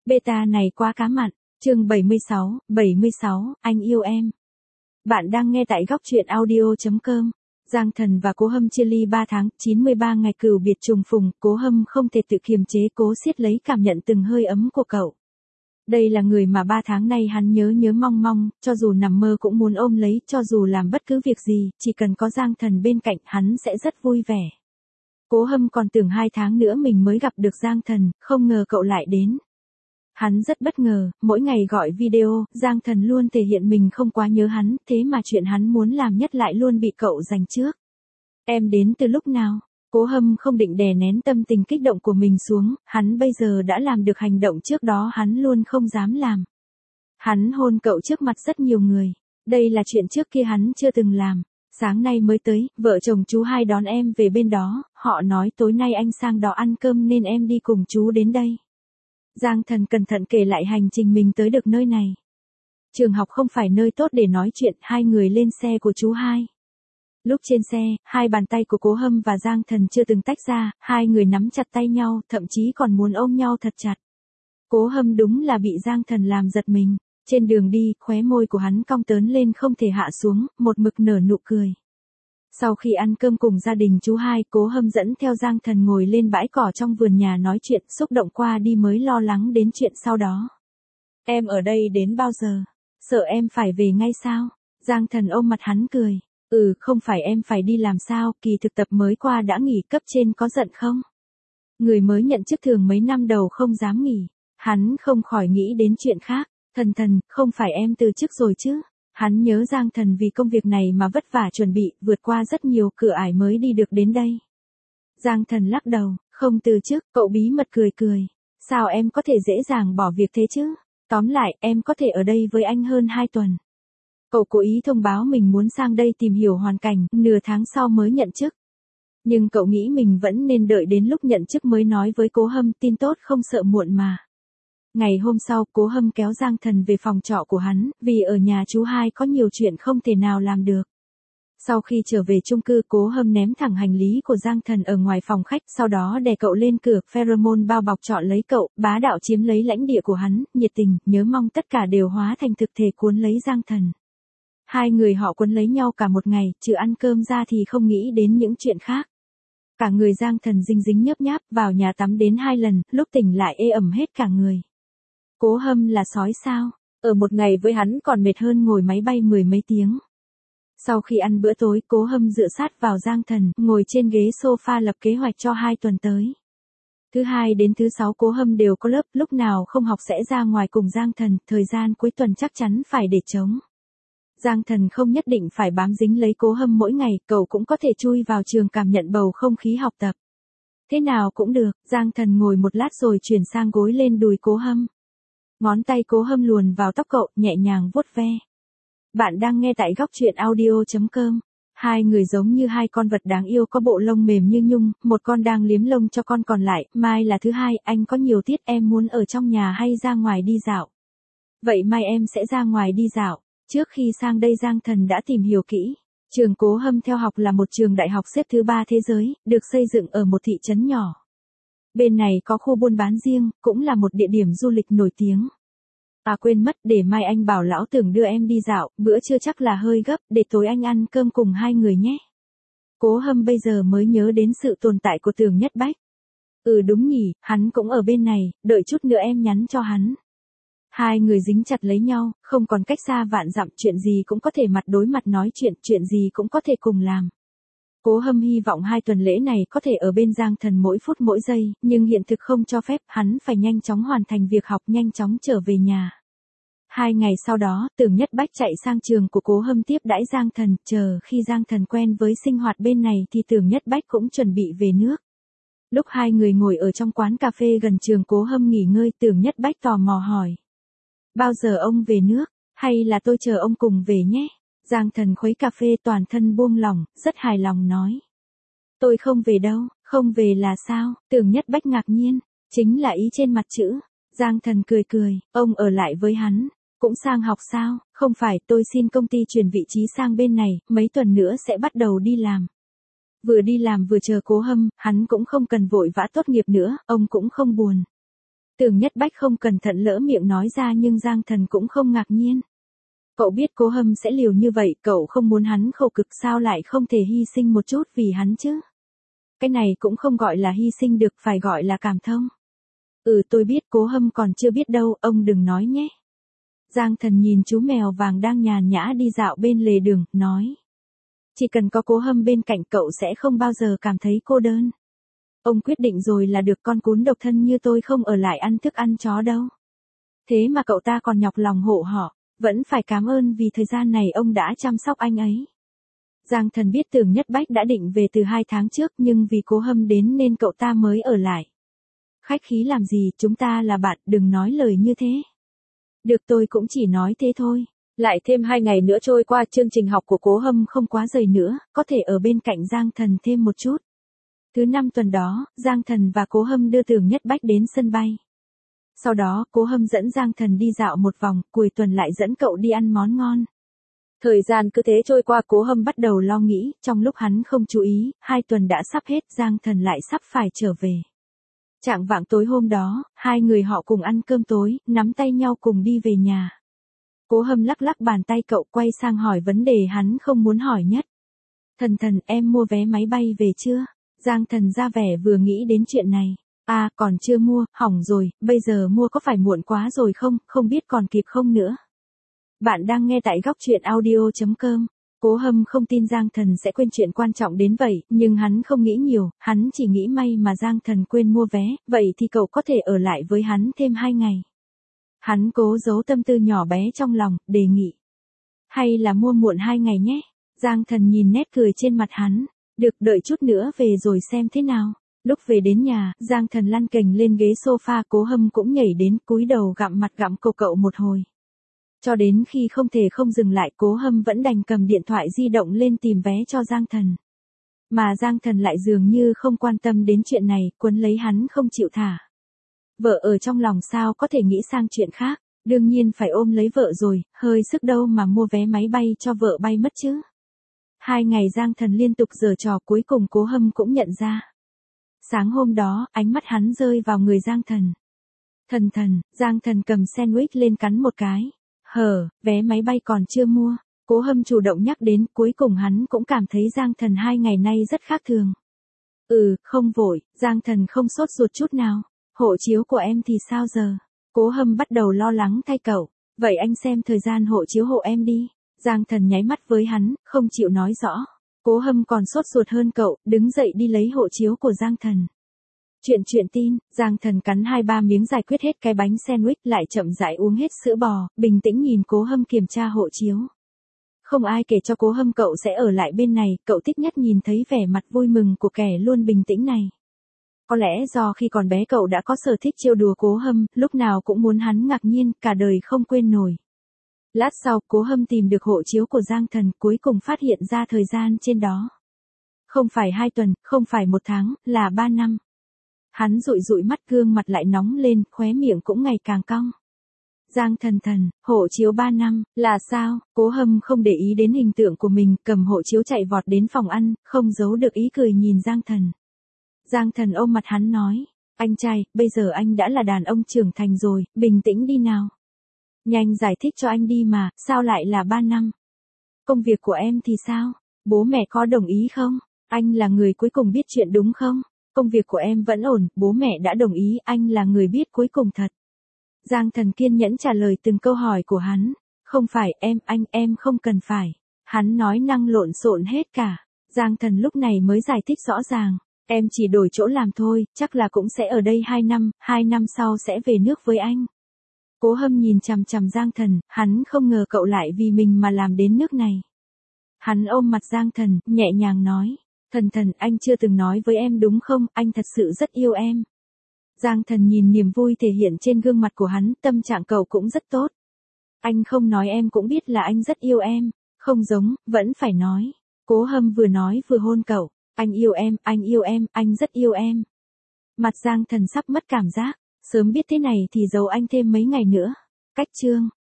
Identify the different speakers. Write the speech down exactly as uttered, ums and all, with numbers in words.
Speaker 1: Beta này quá cá mặn. Chương bảy mươi sáu, bảy mươi sáu, anh yêu em. Bạn đang nghe tại góc truyện audio chấm com. Giang Thần và Cố Hâm chia ly ba tháng, chín mươi ba ngày cừu biệt trùng phùng, Cố Hâm không thể tự kiềm chế, cố siết lấy cảm nhận từng hơi ấm của cậu. Đây là người mà ba tháng nay hắn nhớ nhớ mong mong, cho dù nằm mơ cũng muốn ôm lấy, cho dù làm bất cứ việc gì, chỉ cần có Giang Thần bên cạnh hắn sẽ rất vui vẻ. Cố Hâm còn tưởng hai tháng nữa mình mới gặp được Giang Thần, không ngờ cậu lại đến. Hắn rất bất ngờ, mỗi ngày gọi video, Giang Thần luôn thể hiện mình không quá nhớ hắn, thế mà chuyện hắn muốn làm nhất lại luôn bị cậu giành trước. Em đến từ lúc nào? Cố Hâm không định đè nén tâm tình kích động của mình xuống, hắn bây giờ đã làm được hành động trước đó hắn luôn không dám làm. Hắn hôn cậu trước mặt rất nhiều người. Đây là chuyện trước kia hắn chưa từng làm. Sáng nay mới tới, vợ chồng chú hai đón em về bên đó, họ nói tối nay anh sang đó ăn cơm nên em đi cùng chú đến đây. Giang Thần cẩn thận kể lại hành trình mình tới được nơi này. Trường học không phải nơi tốt để nói chuyện, hai người lên xe của chú hai. Lúc trên xe, hai bàn tay của Cố Hâm và Giang Thần chưa từng tách ra, hai người nắm chặt tay nhau, thậm chí còn muốn ôm nhau thật chặt. Cố Hâm đúng là bị Giang Thần làm giật mình. Trên đường đi, khóe môi của hắn cong tớn lên không thể hạ xuống, một mực nở nụ cười. Sau khi ăn cơm cùng gia đình chú hai, Cố Hâm dẫn theo Giang Thần ngồi lên bãi cỏ trong vườn nhà nói chuyện, xúc động qua đi mới lo lắng đến chuyện sau đó. Em ở đây đến bao giờ? Sợ em phải về ngay sao? Giang Thần ôm mặt hắn cười. Ừ, không phải em phải đi làm sao, kỳ thực tập mới qua đã nghỉ, cấp trên có giận không? Người mới nhận chức thường mấy năm đầu không dám nghỉ. Hắn không khỏi nghĩ đến chuyện khác. Thần Thần, không phải em từ chức rồi chứ? Hắn nhớ Giang Thần vì công việc này mà vất vả chuẩn bị, vượt qua rất nhiều cửa ải mới đi được đến đây. Giang Thần lắc đầu, không từ chức, cậu bí mật cười cười. Sao em có thể dễ dàng bỏ việc thế chứ? Tóm lại, em có thể ở đây với anh hơn hai tuần. Cậu cố ý thông báo mình muốn sang đây tìm hiểu hoàn cảnh, nửa tháng sau mới nhận chức. Nhưng cậu nghĩ mình vẫn nên đợi đến lúc nhận chức mới nói với Cố Hâm, tin tốt không sợ muộn mà. Ngày hôm sau, Cố Hâm kéo Giang Thần về phòng trọ của hắn, vì ở nhà chú hai có nhiều chuyện không thể nào làm được. Sau khi trở về chung cư, Cố Hâm ném thẳng hành lý của Giang Thần ở ngoài phòng khách, sau đó đè cậu lên cửa, pheromone bao bọc trọn lấy cậu, bá đạo chiếm lấy lãnh địa của hắn, nhiệt tình, nhớ mong tất cả đều hóa thành thực thể cuốn lấy Giang Thần. Hai người họ cuốn lấy nhau cả một ngày, trừ ăn cơm ra thì không nghĩ đến những chuyện khác. Cả người Giang Thần dinh dính nhớp nháp, vào nhà tắm đến hai lần, lúc tỉnh lại ê ẩm hết cả người. Cố Hâm là sói sao? Ở một ngày với hắn còn mệt hơn ngồi máy bay mười mấy tiếng. Sau khi ăn bữa tối, Cố Hâm dựa sát vào Giang Thần, ngồi trên ghế sofa lập kế hoạch cho hai tuần tới. Thứ hai đến thứ sáu Cố Hâm đều có lớp, lúc nào không học sẽ ra ngoài cùng Giang Thần, thời gian cuối tuần chắc chắn phải để trống. Giang Thần không nhất định phải bám dính lấy Cố Hâm mỗi ngày, cậu cũng có thể chui vào trường cảm nhận bầu không khí học tập. Thế nào cũng được, Giang Thần ngồi một lát rồi chuyển sang gối lên đùi Cố Hâm. Ngón tay Cố Hâm luồn vào tóc cậu, nhẹ nhàng vuốt ve. Bạn đang nghe tại góc truyện audio chấm com. Hai người giống như hai con vật đáng yêu có bộ lông mềm như nhung, một con đang liếm lông cho con còn lại, mai là thứ hai, anh có nhiều tiết, em muốn ở trong nhà hay ra ngoài đi dạo? Vậy mai em sẽ ra ngoài đi dạo. Trước khi sang đây Giang Thần đã tìm hiểu kỹ. Trường Cố Hâm theo học là một trường đại học xếp thứ ba thế giới, được xây dựng ở một thị trấn nhỏ. Bên này có khu buôn bán riêng, cũng là một địa điểm du lịch nổi tiếng. À quên mất, để mai anh bảo lão Tưởng đưa em đi dạo, bữa trưa chắc là hơi gấp, để tối anh ăn cơm cùng hai người nhé. Cố Hâm bây giờ mới nhớ đến sự tồn tại của Tưởng Nhất Bách. Ừ đúng nhỉ, hắn cũng ở bên này, đợi chút nữa em nhắn cho hắn. Hai người dính chặt lấy nhau, không còn cách xa vạn dặm, chuyện gì cũng có thể mặt đối mặt nói chuyện, chuyện gì cũng có thể cùng làm. Cố Hâm hy vọng hai tuần lễ này có thể ở bên Giang Thần mỗi phút mỗi giây, nhưng hiện thực không cho phép, hắn phải nhanh chóng hoàn thành việc học, nhanh chóng trở về nhà. Hai ngày sau đó, Tưởng Nhất Bách chạy sang trường của Cố Hâm tiếp đãi Giang Thần, chờ khi Giang Thần quen với sinh hoạt bên này thì Tưởng Nhất Bách cũng chuẩn bị về nước. Lúc hai người ngồi ở trong quán cà phê gần trường Cố Hâm nghỉ ngơi, Tưởng Nhất Bách tò mò hỏi. Bao giờ ông về nước, hay là tôi chờ ông cùng về nhé? Giang Thần khuấy cà phê toàn thân buông lỏng, rất hài lòng nói. Tôi không về đâu, không về là sao? Tưởng Nhất Bách ngạc nhiên, chính là ý trên mặt chữ. Giang Thần cười cười, ông ở lại với hắn, cũng sang học sao? Không phải, tôi xin công ty chuyển vị trí sang bên này, mấy tuần nữa sẽ bắt đầu đi làm. Vừa đi làm vừa chờ Cố Hâm, hắn cũng không cần vội vã tốt nghiệp nữa, ông cũng không buồn. Tưởng Nhất Bách không cẩn thận lỡ miệng nói ra nhưng Giang Thần cũng không ngạc nhiên. Cậu biết Cố Hâm sẽ liều như vậy, cậu không muốn hắn khổ cực sao lại không thể hy sinh một chút vì hắn chứ? Cái này cũng không gọi là hy sinh được, phải gọi là cảm thông. Ừ tôi biết, Cố Hâm còn chưa biết đâu, ông đừng nói nhé. Giang Thần nhìn chú mèo vàng đang nhàn nhã đi dạo bên lề đường, nói. Chỉ cần có Cố Hâm bên cạnh cậu sẽ không bao giờ cảm thấy cô đơn. Ông quyết định rồi là được, con cún độc thân như tôi không ở lại ăn thức ăn chó đâu. Thế mà cậu ta còn nhọc lòng hộ họ, vẫn phải cảm ơn vì thời gian này ông đã chăm sóc anh ấy. Giang Thần biết Tưởng Nhất Bách đã định về từ hai tháng trước nhưng vì Cố Hâm đến nên cậu ta mới ở lại. Khách khí làm gì, chúng ta là bạn, đừng nói lời như thế. Được tôi cũng chỉ nói thế thôi. Lại thêm hai ngày nữa trôi qua, chương trình học của Cố Hâm không quá dày nữa, có thể ở bên cạnh Giang Thần thêm một chút. Thứ năm tuần đó, Giang Thần và Cố Hâm đưa Tưởng Nhất Bách đến sân bay. Sau đó, Cố Hâm dẫn Giang Thần đi dạo một vòng, cuối tuần lại dẫn cậu đi ăn món ngon. Thời gian cứ thế trôi qua, Cố Hâm bắt đầu lo nghĩ, trong lúc hắn không chú ý, hai tuần đã sắp hết, Giang Thần lại sắp phải trở về. Chạng vạng tối hôm đó, hai người họ cùng ăn cơm tối, nắm tay nhau cùng đi về nhà. Cố Hâm lắc lắc bàn tay cậu, quay sang hỏi vấn đề hắn không muốn hỏi nhất. Thần Thần, em mua vé máy bay về chưa? Giang Thần ra vẻ vừa nghĩ đến chuyện này. À, còn chưa mua, hỏng rồi, bây giờ mua có phải muộn quá rồi không, không biết còn kịp không nữa. Bạn đang nghe tại góc truyện audio chấm com. Cố Hâm không tin Giang Thần sẽ quên chuyện quan trọng đến vậy, nhưng hắn không nghĩ nhiều, hắn chỉ nghĩ may mà Giang Thần quên mua vé, vậy thì cậu có thể ở lại với hắn thêm hai ngày. Hắn cố giấu tâm tư nhỏ bé trong lòng, đề nghị. Hay là mua muộn hai ngày nhé. Giang Thần nhìn nét cười trên mặt hắn. Được, đợi chút nữa về rồi xem thế nào. Lúc về đến nhà, Giang Thần lăn kềnh lên ghế sofa, Cố Hâm cũng nhảy đến, cúi đầu gặm mặt gặm cậu cậu một hồi. Cho đến khi không thể không dừng lại, Cố Hâm vẫn đành cầm điện thoại di động lên tìm vé cho Giang Thần. Mà Giang Thần lại dường như không quan tâm đến chuyện này, quấn lấy hắn không chịu thả. Vợ ở trong lòng sao có thể nghĩ sang chuyện khác, đương nhiên phải ôm lấy vợ rồi, hơi sức đâu mà mua vé máy bay cho vợ bay mất chứ. Hai ngày Giang Thần liên tục giở trò, cuối cùng Cố Hâm cũng nhận ra. Sáng hôm đó, ánh mắt hắn rơi vào người Giang Thần. Thần Thần, Giang Thần cầm sandwich lên cắn một cái. Hờ, vé máy bay còn chưa mua. Cố Hâm chủ động nhắc đến, cuối cùng hắn cũng cảm thấy Giang Thần hai ngày nay rất khác thường. Ừ, không vội, Giang Thần không sốt ruột chút nào. Hộ chiếu của em thì sao giờ? Cố Hâm bắt đầu lo lắng thay cậu. Vậy anh xem thời gian hộ chiếu hộ em đi. Giang Thần nháy mắt với hắn, không chịu nói rõ. Cố Hâm còn sốt ruột hơn cậu, đứng dậy đi lấy hộ chiếu của Giang Thần. Chuyện chuyện tin, Giang Thần cắn hai ba miếng giải quyết hết cái bánh sandwich, lại chậm rãi uống hết sữa bò, bình tĩnh nhìn Cố Hâm kiểm tra hộ chiếu. Không ai kể cho Cố Hâm cậu sẽ ở lại bên này, cậu thích nhất nhìn thấy vẻ mặt vui mừng của kẻ luôn bình tĩnh này. Có lẽ do khi còn bé cậu đã có sở thích trêu đùa Cố Hâm, lúc nào cũng muốn hắn ngạc nhiên, cả đời không quên nổi. Lát sau, Cố Hâm tìm được hộ chiếu của Giang Thần, cuối cùng phát hiện ra thời gian trên đó. Không phải hai tuần, không phải một tháng, là ba năm. Hắn dụi dụi mắt, gương mặt lại nóng lên, khóe miệng cũng ngày càng cong. Giang Thần Thần, hộ chiếu ba năm, là sao? Cố Hâm không để ý đến hình tượng của mình, cầm hộ chiếu chạy vọt đến phòng ăn, không giấu được ý cười nhìn Giang Thần. Giang Thần ôm mặt hắn nói, anh trai, bây giờ anh đã là đàn ông trưởng thành rồi, bình tĩnh đi nào. Nhanh giải thích cho anh đi mà, sao lại là ba năm? Công việc của em thì sao? Bố mẹ có đồng ý không? Anh là người cuối cùng biết chuyện đúng không? Công việc của em vẫn ổn, bố mẹ đã đồng ý, anh là người biết cuối cùng thật. Giang Thần kiên nhẫn trả lời từng câu hỏi của hắn. Không phải em, anh, em không cần phải. Hắn nói năng lộn xộn hết cả. Giang Thần lúc này mới giải thích rõ ràng. Em chỉ đổi chỗ làm thôi, chắc là cũng sẽ ở đây hai năm, hai năm sau sẽ về nước với anh. Cố Hâm nhìn chằm chằm Giang Thần, hắn không ngờ cậu lại vì mình mà làm đến nước này. Hắn ôm mặt Giang Thần, nhẹ nhàng nói. Thần Thần, anh chưa từng nói với em đúng không, anh thật sự rất yêu em. Giang Thần nhìn niềm vui thể hiện trên gương mặt của hắn, tâm trạng cậu cũng rất tốt. Anh không nói em cũng biết là anh rất yêu em, không giống, vẫn phải nói. Cố Hâm vừa nói vừa hôn cậu, anh yêu em, anh yêu em, anh rất yêu em. Mặt Giang Thần sắp mất cảm giác, sớm biết thế này thì giấu anh thêm mấy ngày nữa. Cách chương